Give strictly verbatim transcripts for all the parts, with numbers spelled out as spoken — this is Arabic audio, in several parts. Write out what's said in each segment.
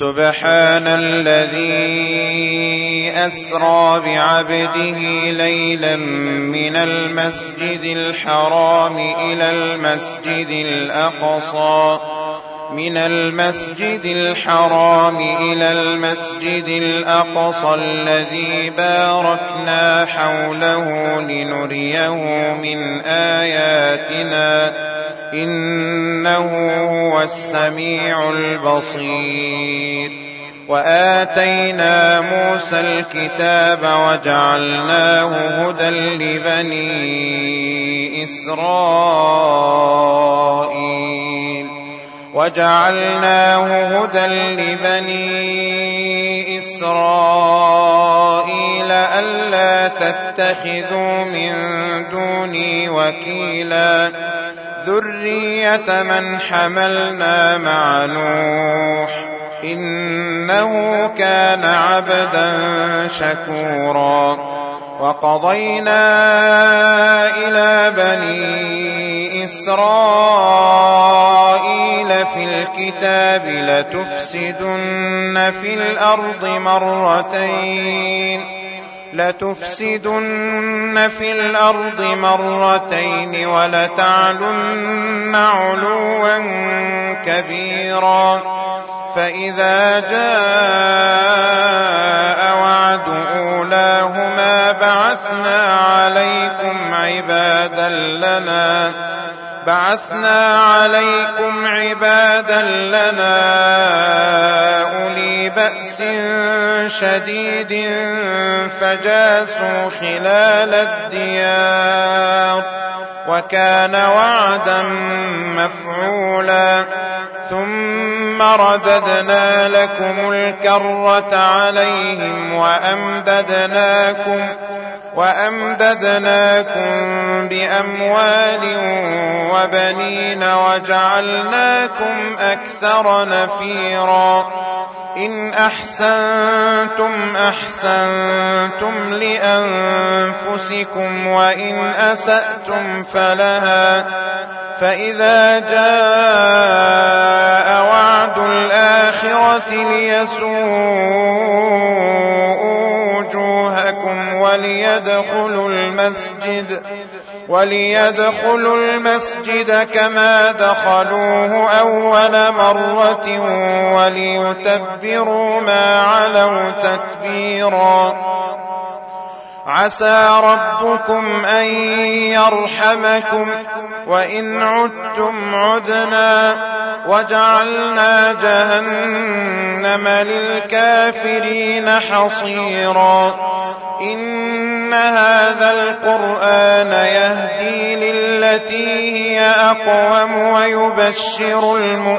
سبحان الذي أسرى بعبده ليلا من المسجد الحرام إلى المسجد الأقصى من المسجد الحرام إلى المسجد الأقصى الذي باركنا حوله لنريه من آياتنا إنه هو السميع البصير. وآتينا موسى الكتاب وجعلناه هدى لبني إسرائيل وجعلناه هدى لبني إسرائيل ألا تتخذوا من دوني وكيلا ذرية من حملنا مع نوح إنه كان عبدا شكورا. وقضينا إلى بني إسرائيل في الكتاب لتفسدن في الأرض مرتين لتفسدن في الأرض مرتين ولتعلن علوا كبيرا. فإذا جاء وعد أولاهما بعثنا عليكم عبادا لنا بعثنا عليكم عبادا لنا أولي بأس شديد فجاسوا خلال الديار وكان وعدا مفعولا. ثم رددنا لكم الكرة عليهم وأمددناكم وأمددناكم بأموال وبنين وجعلناكم أكثر نفيرا. إن أحسنتم أحسنتم لأنفسكم وإن أسأتم فلها. فإذا جاء وعد الآخرة ليسوءوا وجوهكم وليدخلوا المسجد وليدخلوا المسجد كما دخلوه أول مرة وليتبروا ما علوا تتبيرا. عسى ربكم أن يرحمكم وإن عدتم عدنا وجعلنا جهنم للكافرين حصيرا. إن هذا القرآن يهدي للتي هي أقوم ويبشر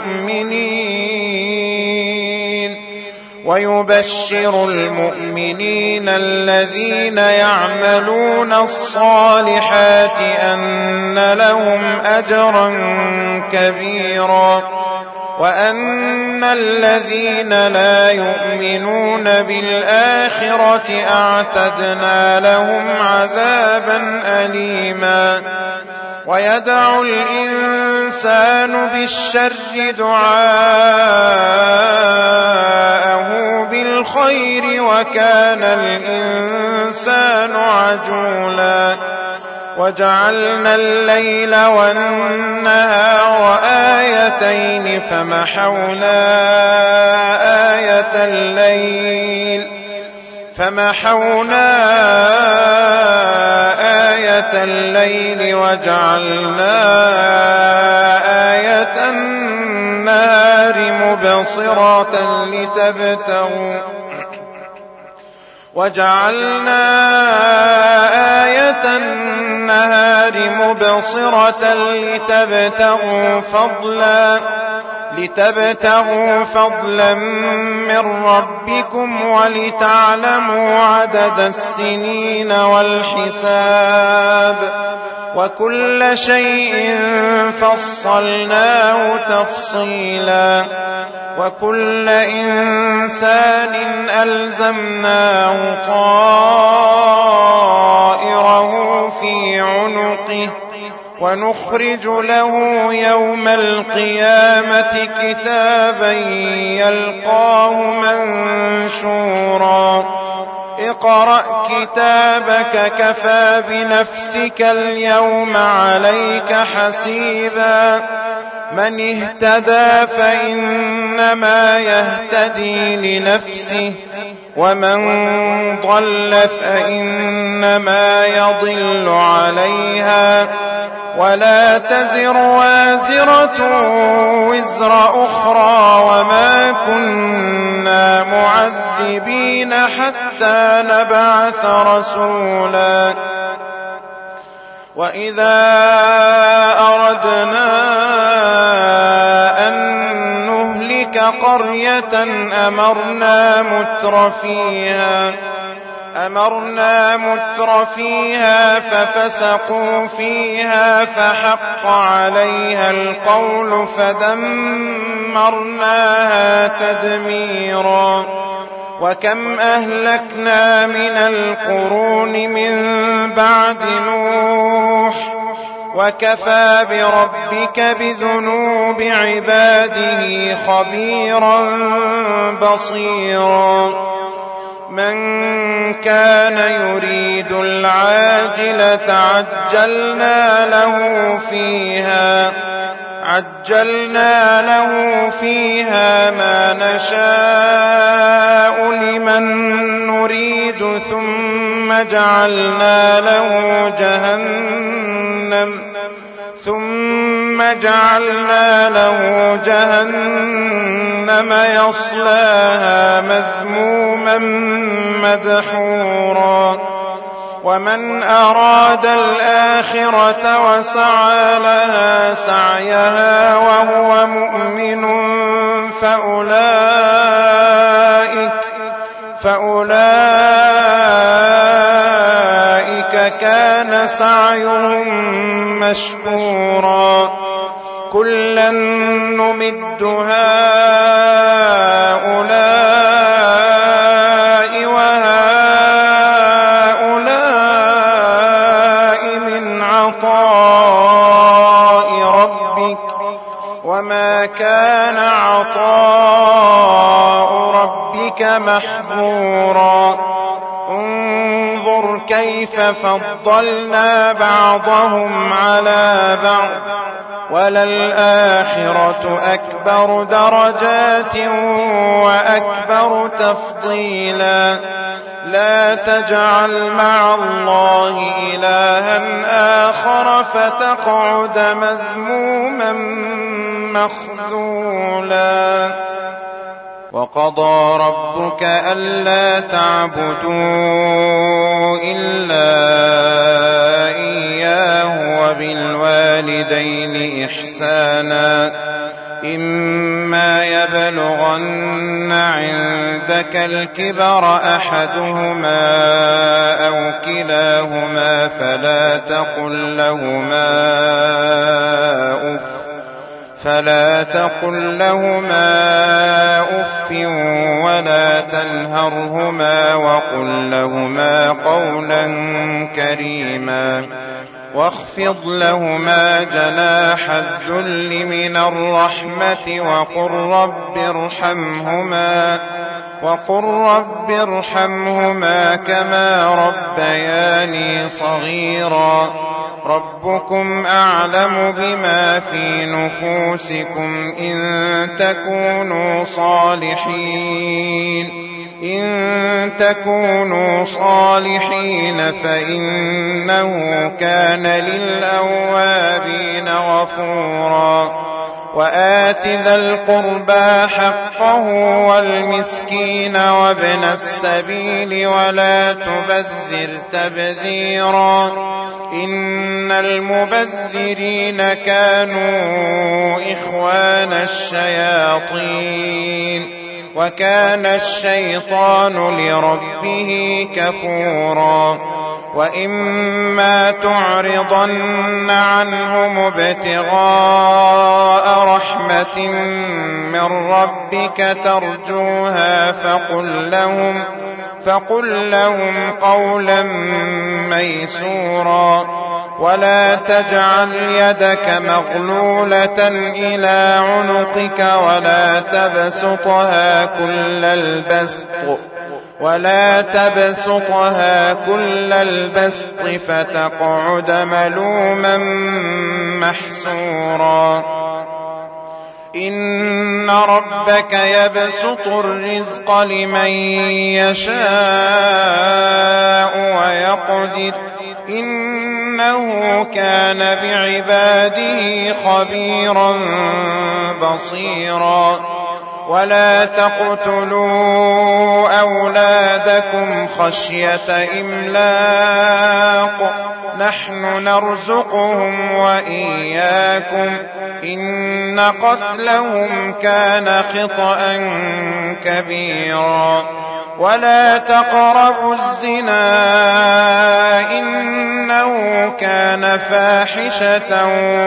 المؤمنين ويبشر المؤمنين الذين يعملون الصالحات أن لهم أجرا كبيرا وأن الذين لا يؤمنون بالآخرة أعتدنا لهم عذابا أليما. ويدعو الإنسان بالشر دعاءه بالخير وكان الإنسان عجولا. وجعلنا الليل والنهار آيتين فمحونا آية الليل فمحونا آية الليل وجعلنا آية النهار مبصرة لتبتغوا وجعلنا آية النهار مبصرة لتبتغوا فضلا لتبتغوا فضلا من ربكم ولتعلموا عدد السنين والحساب وكل شيء فصلناه تفصيلا. وكل إنسان ألزمناه طائره في عنقه ونخرج له يوم القيامة كتابا يلقاه منشورا اقرأ كتابك كفى بنفسك اليوم عليك حسيبا من اهتدى فإنما يهتدي لنفسه ومن ضل فإنما يضل عليها ولا تزر وازرة وزر أخرى وما كنا معذبين حتى نبعث رسولا وإذا أردنا أن نهلك قرية أمرنا متر فيها أمرنا متر فيها ففسقوا فيها فحق عليها القول فدمرناها تدميرا وكم أهلكنا من القرون من بعد نوح وكفى بربك بذنوب عباده خبيرا بصيرا من كان يريد العاجلة عجلنا له فيها عجلنا له فيها ما نشاء لمن نريد ثم جعلنا له جهنم ثم جعلنا له جهنم يصلاها مذموما مدحورا ومن أراد الآخرة وسعى لها سعيها وهو مؤمن فأولئك فأولئك كان سعيهم مشكورا كلا نمد هؤلاء وهؤلاء من عطاء ربك وما كان عطاء ربك محظورا انظر كيف فضلنا بعضهم على بعض وللآخرة أكبر درجات وأكبر تفضيلا لا تجعل مع الله إلها آخر فتقعد مذموما مخذولا وقضى ربك ألا تعبدوا إلا إياه وبالوالدين إحسانا إما يبلغن عندك الكبر أحدهما أو كلاهما فلا تقل لهما أف فلا تقل لهما أف ولا تنهرهما وقل لهما قولا كريما واخفض لهما جناح الذل من الرحمة وقل رب ارحمهما وقل رب ارحمهما كما ربياني صغيرا ربكم أعلم بما في نفوسكم إن تكونوا صالحين إن تكونوا صالحين فإنه كان للأوابين غفورا وآت ذا القربى حقه والمسكين وابن السبيل ولا تبذر تبذيرا إن المبذرين كانوا إخوان الشياطين وكان الشيطان لربه كفورا وإما تعرضن عنهم ابتغاء رحمة من ربك ترجوها فقل لهم فقل لهم قولا ميسورا ولا تجعل يدك مغلولة إلى عنقك ولا تبسطها كل البسط ولا تبسطها كل البسط فتقعد ملوما محسورا إن ربك يبسط الرزق لمن يشاء ويقدر إنه كان بعباده خبيرا بصيرا ولا تقتلوا أولادكم خشية إملاق نحن نرزقهم وإياكم إن قتلهم كان خطأ كبيرا ولا تقربوا الزنا إنه كان فاحشة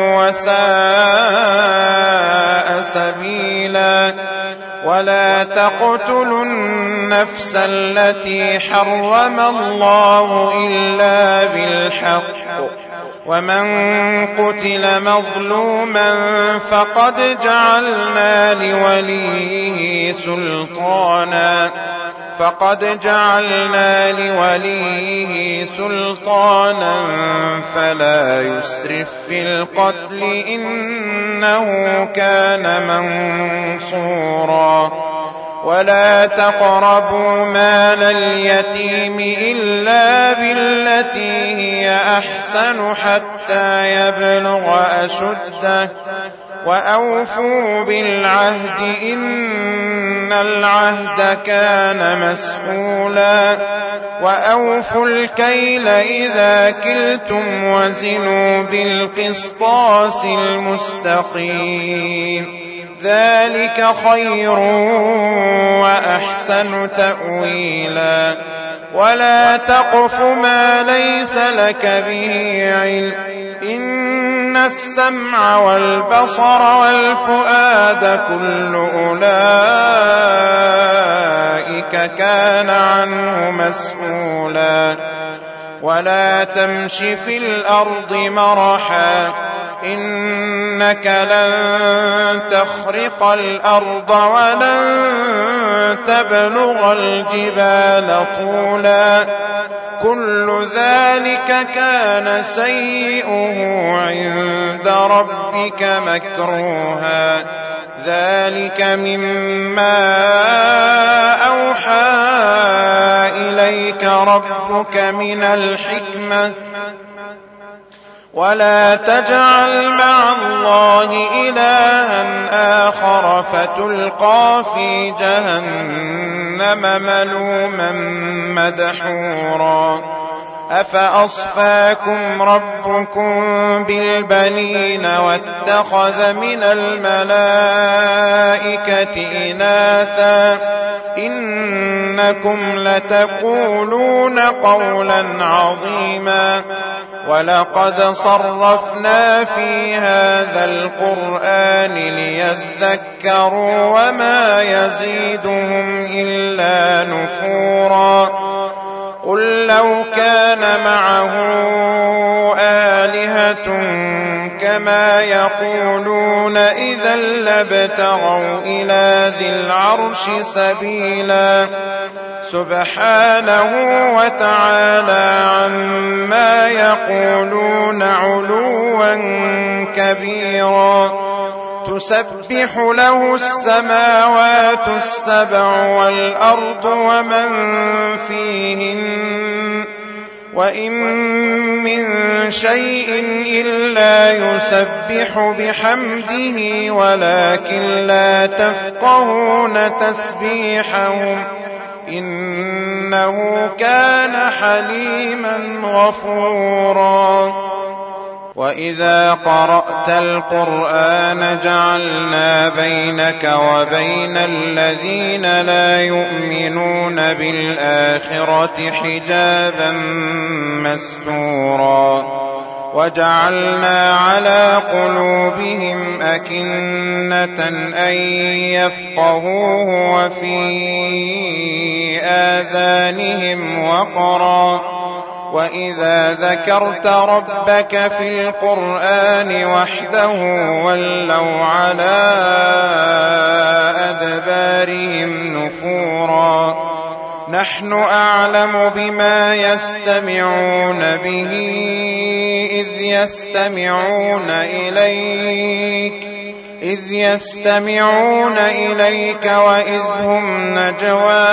وساء سبيلا ولا تقتلوا النفس التي حرم الله إلا بالحق ومن قتل مظلوما فقد جعلنا لوليه سلطانا فقد جعلنا لوليه سلطانا فلا يسرف في القتل إنه كان منصورا ولا تقربوا مال اليتيم إلا بالتي هي أحسن حتى يبلغ أشده وأوفوا بالعهد إن العهد كان مسؤولا وأوفوا الكيل إذا كلتم وزنوا بالقسطاس المستقيم ذلك خير وأحسن تأويلا ولا تقف ما ليس لك به علم إن السمع والبصر والفؤاد كل أولئك كان عنه مسؤولا ولا تمش في الأرض مرحا إنك لن تخرق الأرض ولن تبلغ الجبال طولا كل ذلك كان سيئه عند ربك مكروها ذلك مما أوحى إليك ربك من الحكمة ولا تجعل مع الله إلها آخر فتلقى في جهنم ملوما مدحورا أفأصفاكم ربكم بالبنين واتخذ من الملائكة إناثا إنكم لتقولون قولا عظيما ولقد صرفنا في هذا القرآن ليذكروا وما يزيدهم إلا نفورا قل لو كان معه آلهة كما يقولون إذا لابتغوا إلى ذي العرش سبيلا سبحانه وتعالى عما يقولون علوا كبيرا تسبح له السماوات السبع والأرض ومن فيهن وإن من شيء إلا يسبح بحمده ولكن لا تفقهون تسبيحهم إنه كان حليما غفورا وإذا قرأت القرآن جعلنا بينك وبين الذين لا يؤمنون بالآخرة حجابا مستورا وجعلنا على قلوبهم أكنة أن يفقهوه وفي آذانهم وقرا وإذا ذكرت ربك في القرآن وحده ولوا على أدبارهم نفورا نحن أعلم بما يستمعون به إذ يستمعون إليك إذ يستمعون إليك وإذ هم نجوى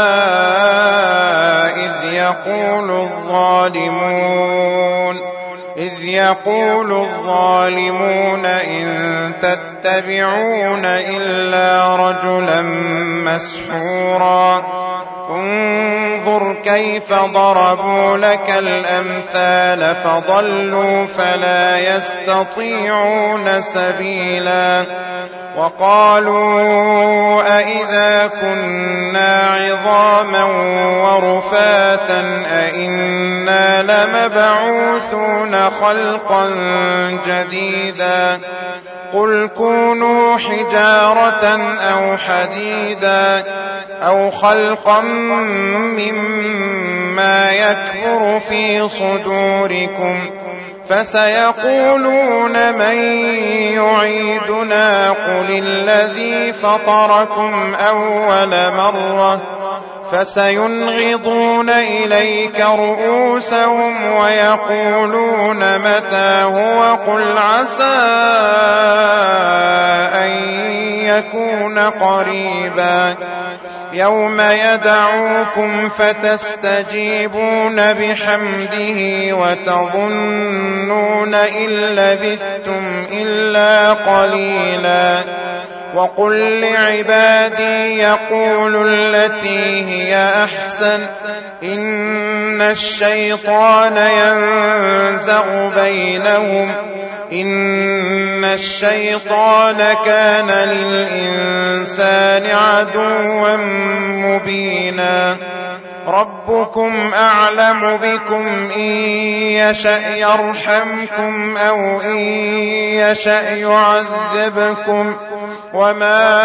إذ يقول الظالمون إذ يقول الظالمون إن تتبعون إلا رجلا مسحورا انظر كيف ضربوا لك الأمثال فضلوا فلا يستطيعون سبيلا وقالوا أئذا كنا عظاما ورفاتا أئنا لمبعوثون خلقا جديدا قل كونوا حجارة أو حديدا أو خلقا مما يكبر في صدوركم فسيقولون من يعيدنا قل الذي فطركم أول مرة فسينغضون إليك رؤوسهم ويقولون متى هو قل عسى أن يكون قريبا يوم يدعوكم فتستجيبون بحمده وتظنون إن لبثتم إلا قليلا وقل لعبادي يقولوا التي هي أحسن إن الشيطان ينزغ بينهم إن الشيطان كان للإنسان عدوا مبينا ربكم أعلم بكم إن يشأ يرحمكم أو إن يشأ يعذبكم وما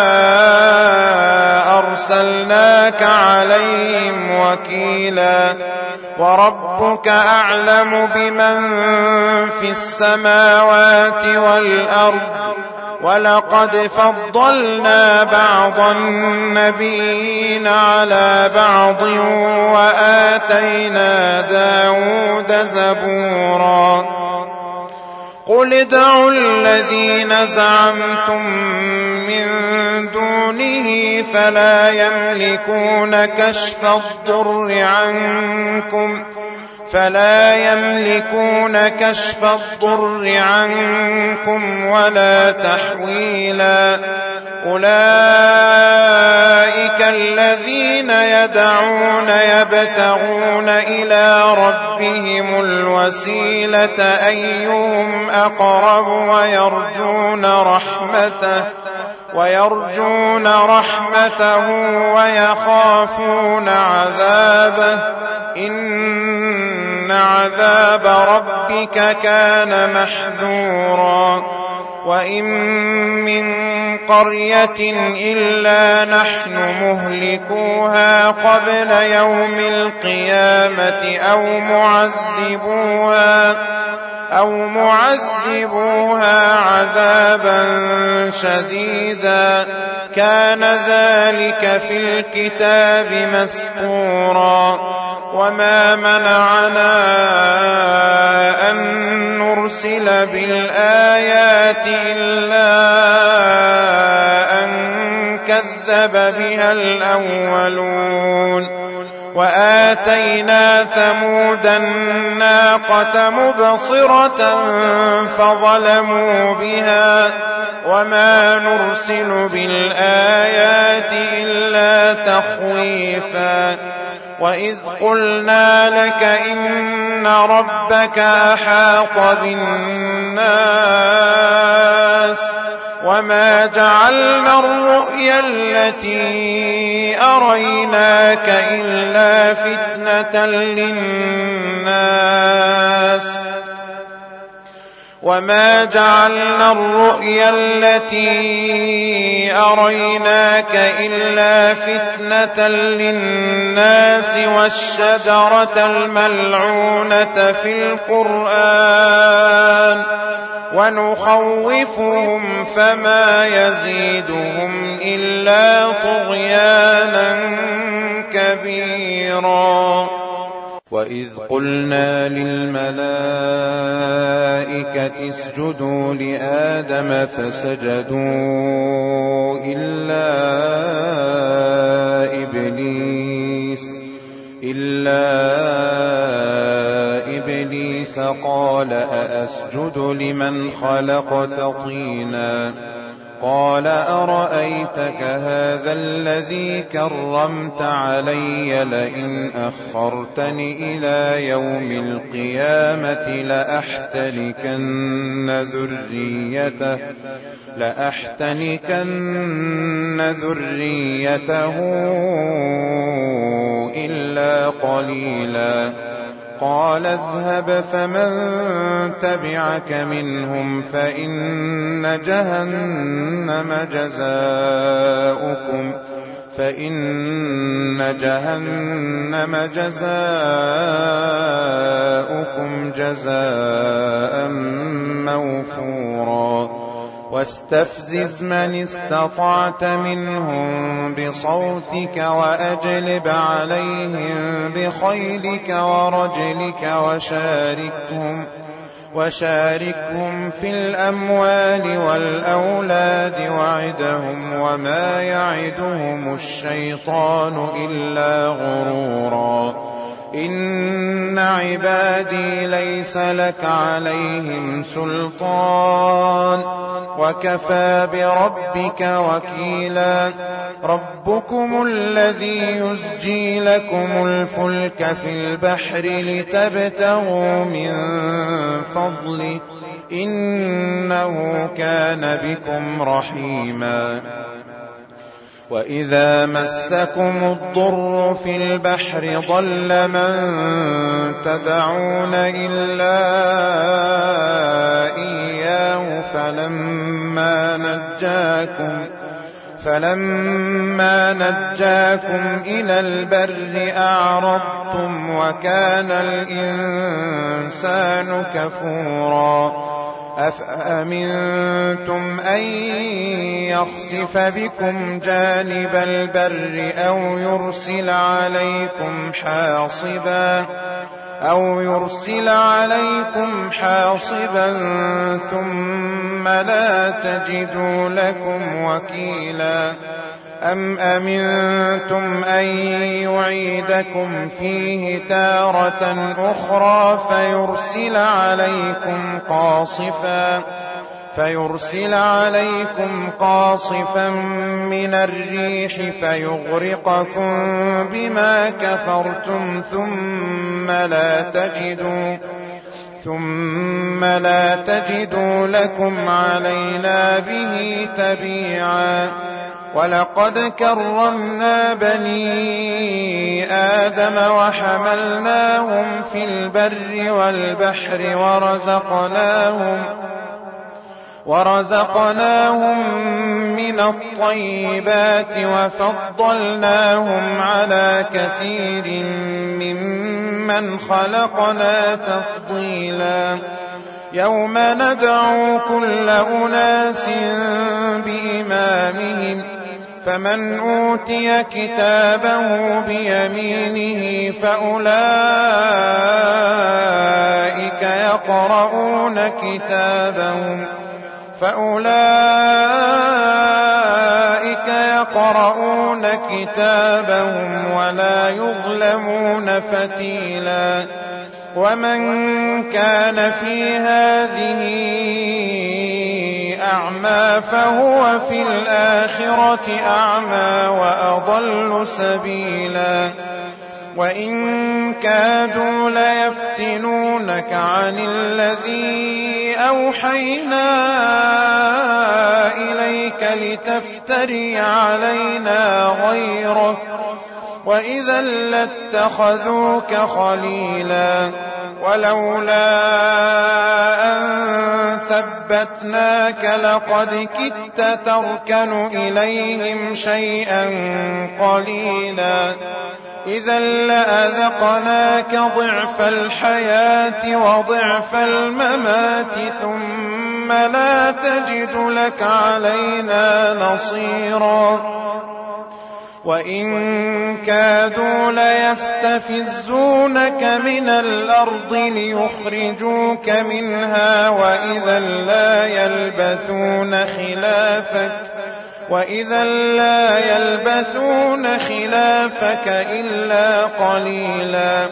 أرسلناك عليهم وكيلا وربك أعلم بمن في السماوات والأرض ولقد فضلنا بعض النبيين على بعض وآتينا داود زبورا قل ادعوا الذين زعمتم من دونه فلا يملكون كشف الضر عنكم فلا يملكون كشف الضر عنكم ولا تحويلا أولئك الذين يدعون يبتغون إلى ربهم الوسيلة أيهم أقرب ويرجون رحمته ويرجون رحمته ويخافون عذابه إن عذاب ربك كان محذورا وإن من قرية إلا نحن مهلكوها قبل يوم القيامة أو معذبوها أو معذبوها عذابا شديدا كان ذلك في الكتاب مسطورا وما منعنا أن نرسل بالآيات إلا أن كذب بها الأولون وآتينا ثمود الناقة مبصرة فظلموا بها وما نرسل بالآيات إلا تخويفا وإذ قلنا لك إن ربك أحاط بالناس وما جعلنا الرؤيا التي أريناك إلا فتنة للناس وما جعلنا الرؤيا التي أريناك إلا فتنة للناس والشجرة الملعونة في القرآن ونخوفهم فما يزيدهم إلا طغيانا كبيرا. وإذ قلنا للملائكة اسجدوا لآدم فسجدوا إلا إبليس إلا إبليس قال أأسجد لمن خلقت طينا قال أرأيتك هذا الذي كرمت علي لئن أخرتني إلى يوم القيامة لأحتنكن ذريته لأحتنكن ذريته إلا قليلا. قال اذهب فمن تبعك منهم فإن جهنم جزاؤكم فإن جهنم جزاؤكم جزاء موفورا. واستفزز من استطعت منهم بصوتك وأجلب عليهم بخيلك ورجلك وشاركهم, وشاركهم في الأموال والأولاد وعدهم وما يعدهم الشيطان إلا غرورا. إن عبادي ليس لك عليهم سلطان وكفى بربك وكيلا. ربكم الذي يزجي لكم الفلك في البحر لتبتغوا من فضله إنه كان بكم رحيما. وإذا مسكم الضر في البحر ضل من تدعون إلا إياه فلما نجاكم فلما نجاكم إلى البر أعرضتم وكان الإنسان كفورا. أفأمنتم أن يخسف بكم جانب البر أو يرسل عليكم حاصبا أو يرسل عليكم حاصبا ثم لا تجدوا لكم وكيلا. أم أمنتم أن يعيدكم فيه تارة أخرى فيرسل عليكم قاصفا فيرسل عليكم قاصفا من الريح فيغرقكم بما كفرتم ثم لا تجدوا ثم لا تجدوا لكم علينا به تبيعا. ولقد كرمنا بني آدم وحملناهم في البر والبحر ورزقناهم ورزقناهم من الطيبات وفضلناهم على كثير ممن خلقنا تفضيلا. يوم ندعو كل أناس بإمامهم فمن أوتي كتابه بيمينه فأولئك يقرؤون كتابهم فأولئك يقرؤون كتابهم ولا يظلمون فتيلا. ومن كان في هذه أعمى فهو في الآخرة أعمى وأضل سبيلا. وإن كادوا ليفتنونك عن الذي أوحينا إليك لتفتري علينا غيره وإذا لاتخذوك خليلا. ولولا أن ثبتناك لقد كدت تركن إليهم شيئا قليلا إذا لأذقناك ضعف الحياة وضعف الممات ثم لا تجد لك علينا نصيرا وإن كادوا ليستفزونك من الأرض ليخرجوك منها وإذا لا يلبثون خلافك وإذا لا يلبثون خلافك إلا قليلا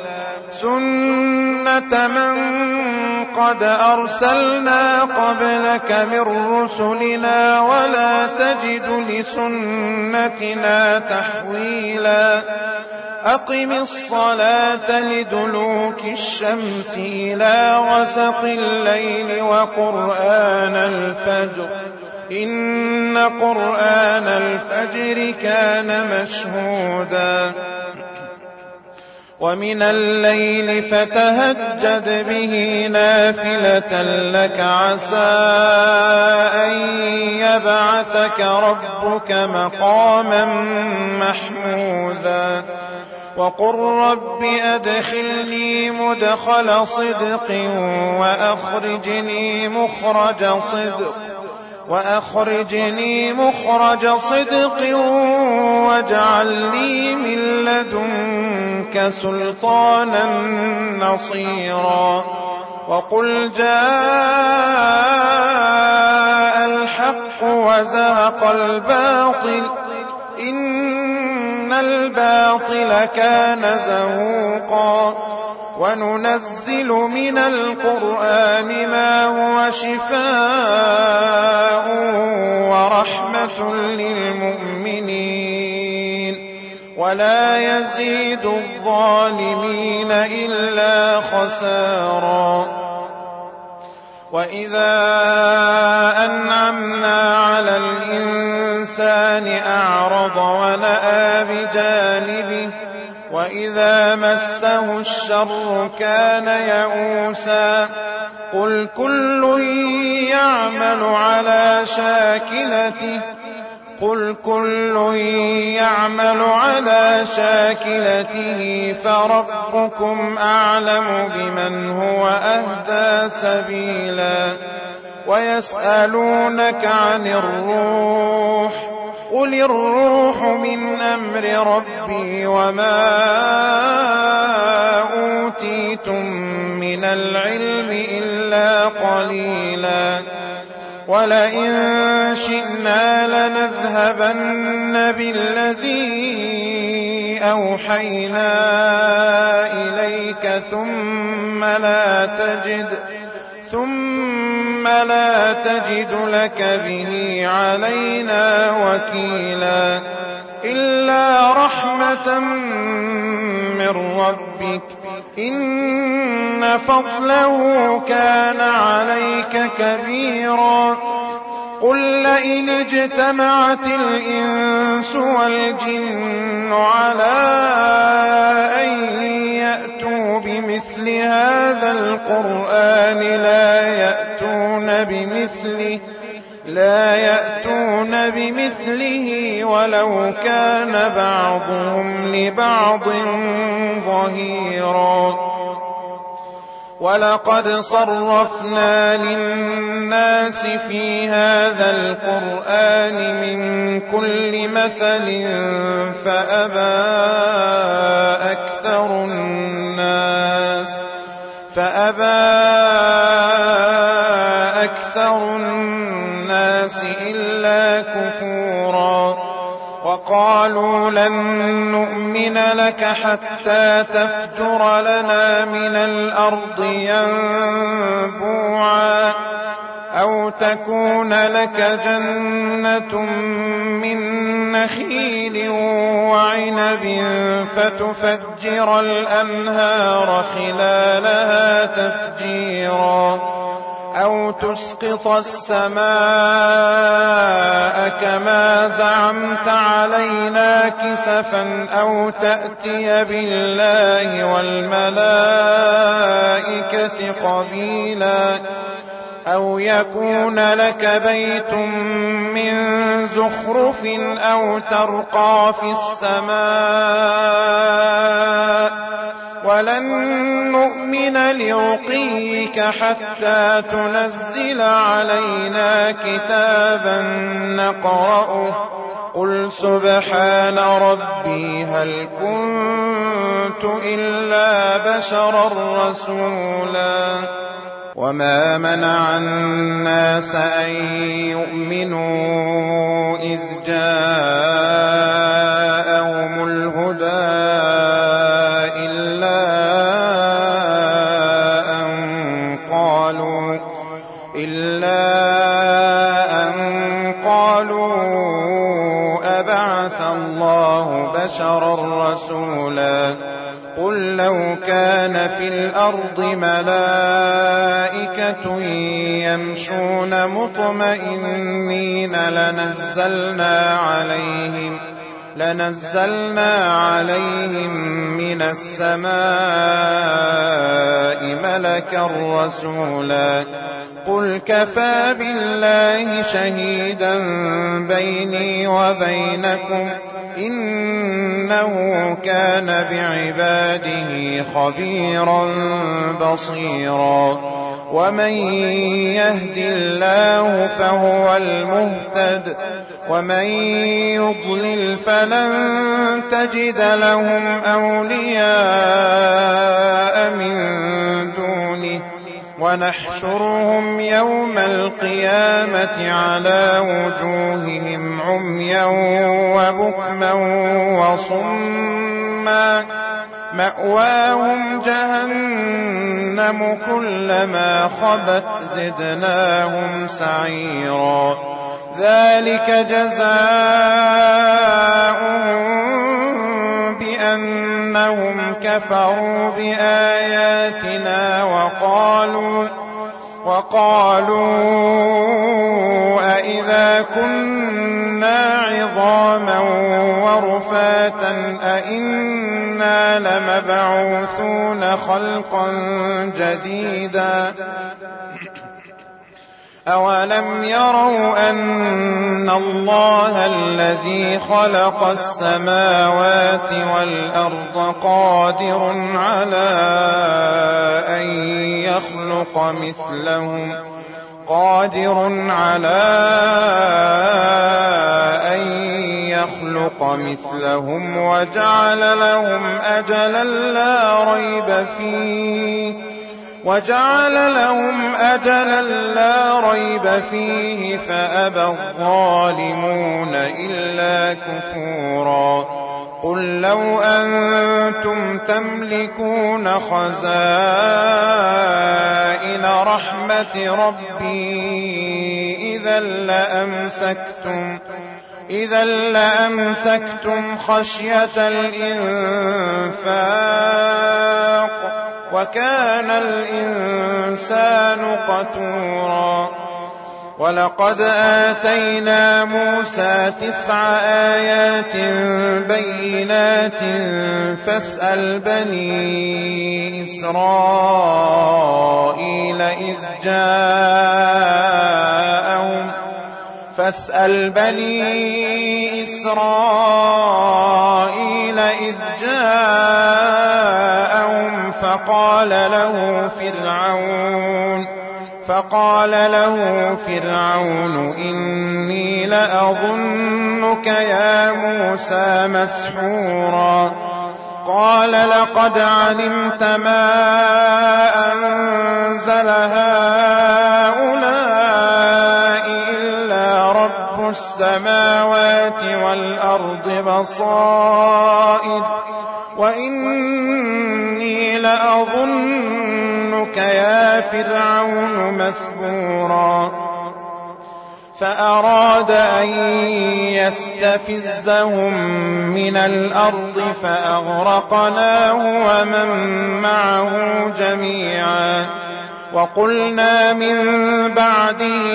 سنة من قد أرسلنا قبلك من رسلنا ولا تجد لسنتنا تحويلا أقم الصلاة لدلوك الشمس إلى غسق الليل وقرآن الفجر إن قرآن الفجر كان مشهودا ومن الليل فتهجد به نافلة لك عسى أن يبعثك ربك مقاما محمودا وقل رب أدخلني مدخل صدق وأخرجني مخرج صدق وأخرجني مخرج صدق واجعل لي من لدنك سلطانا نصيرا وقل جاء الحق وزهق الباطل إن الباطل كان زهوقا وننزل من القرآن ما هو شفاء ورحمة للمؤمنين ولا يزيد الظالمين إلا خسارا وإذا أنعمنا على الإنسان أعرض ونأى بجانبه وإذا مسه الشر كان يئوسا قل كل يعمل على شاكلته قل كل يعمل على شاكلته فربكم أعلم بمن هو أهدى سبيلا ويسألونك عن الروح قل الروح من أمر ربي وما أوتيتم من العلم إلا قليلا ولئن شئنا لنذهبن بالذي أوحينا إليك ثم لا تجد ثم لا تجد لك به علينا وكيلا إلا رحمة من ربك إن فضله كان عليك كبيرا قل لئن اجتمعت الإنس والجن على أن يأتوا بمثل هذا القرآن لا يأتون بمثله لا يأتون بمثله ولو كان بعضهم لبعض ظهيرا ولقد صرفنا للناس في هذا القرآن من كل مثل فأبى أكثر الناس فأبى أكثر الناس إلا كفورا وقالوا لن نؤمن لك حتى تفجر لنا من الأرض ينبوعا أو تكون لك جنة من نخيل وعنب فتفجر الأنهار خلالها تفجيرا أو تسقط السماء كما زعمت علينا كسفا أو تأتي بالله والملائكة قبيلا أو يكون لك بيت من زخرف أو ترقى في السماء ولن نؤمن لرقيك حتى تنزل علينا كتابا نقرأه قل سبحان ربي هل كنت إلا بشرا رسولا وما منع الناس أن يؤمنوا إذ جاءهم الهدى إلا أن قالوا إلا أن قالوا أبعث الله بشرا رسولا قل لو كان في الأرض ملائكة يمشون مطمئنين لنزلنا عليهم لنزلنا عليهم من السماء ملكا رسولا قل كفى بالله شهيدا بيني وبينكم إنه كان بعباده خبيرا بصيرا ومن يهد الله فهو المهتد ومن يضلل فلن تجد لهم أولياء من دونه ونحشرهم يوم القيامة على وجوههم عميا وبكما وصما مأواهم جهنم كلما خبت زدناهم سعيرا ذلك جزاؤهم بأنهم كفروا بآياتنا وقالوا وقالوا أئذا كنا عظاما ورفاتا أئنا لمبعوثون خلقا جديدا أولم يروا أن الله الذي خلق السماوات والأرض قادر على أن يخلق مثلهم قادر على أن يخلق مثلهم وجعل لهم أجلا لا ريب فيه وجعل لهم أجلا لا ريب فيه فأبى الظالمون إلا كفورا قل لو أنتم تملكون خزائن رحمة ربي إذا لأمسكتم إذا لأمسكتم خشية الإنفاق وكان الإنسان قتورا ولقد آتينا موسى تسع آيات بينات فاسأل بني إسرائيل إذ جاءهم فاسأل بني إسرائيل إذ جاءهم فقال له فرعون فقال له فرعون إني لأظنك يا موسى مسحورا قال لقد علمت ما أنزل هؤلاء إلا رب السماوات والأرض بصائر وإني لأظنك يا فرعون مثبورا فأراد أن يستفزهم من الأرض فأغرقناه ومن معه جميعا وقلنا من بعده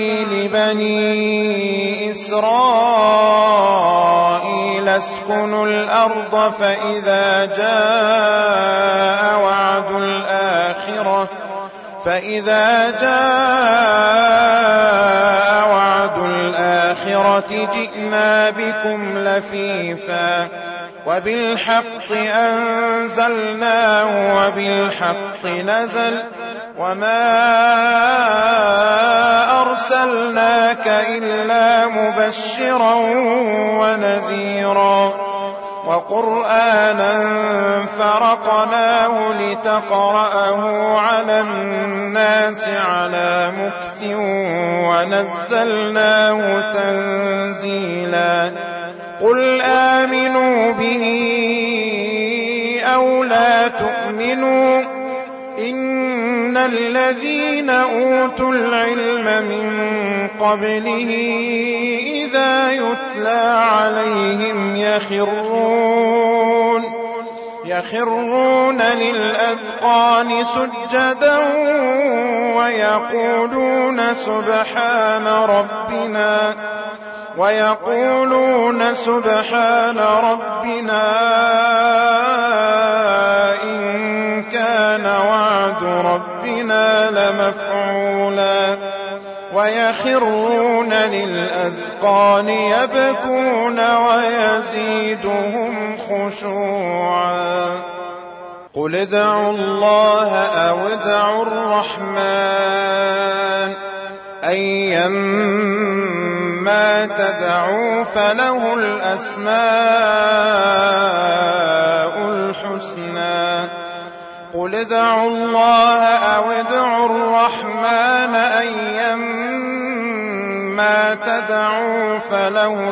لبني إسرائيل اسكنوا الأرض فإذا جاء وعد الآخرة فإذا جاء وعد الآخرة جئنا بكم لفيفا وبالحق أنزلناه وبالحق نزل وما أرسلناك إلا مبشرا ونذيرا وقرآنا فرقناه لتقرأه على الناس على مكث ونزلناه تنزيلا قل آمنوا به أو لا تؤمنوا إن الذين أوتوا العلم من قبله إذا يتلى عليهم يخرون يخرون للأذقان سجدا ويقولون سبحان ربنا ويقولون سبحان ربنا إن كان وعد ربنا لمفعولا ويخرون للأذقان يبكون ويزيدهم خشوعا قل ادعوا الله أو ادعوا الرحمن أيما تدعوا فله الأسماء الحسنى قل ادعوا الله أو ادعوا الرحمن أيما تدعوا فله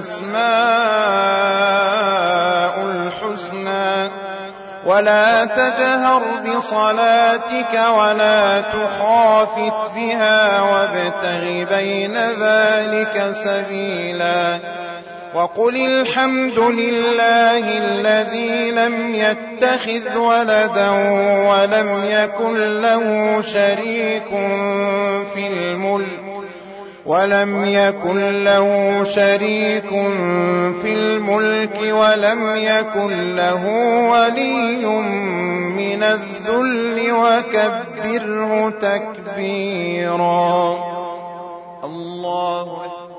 الأسماء الحسنى ولا تجهر بصلاتك ولا تخافت بها وابتغ بين ذلك سبيلا وقل الحمد لله الذي لم يتخذ ولدا ولم يكن له شريك في الملك ولم يكن له شريك في الملك ولم يكن له ولي من الذل وكبره تكبيرا الله أكبر.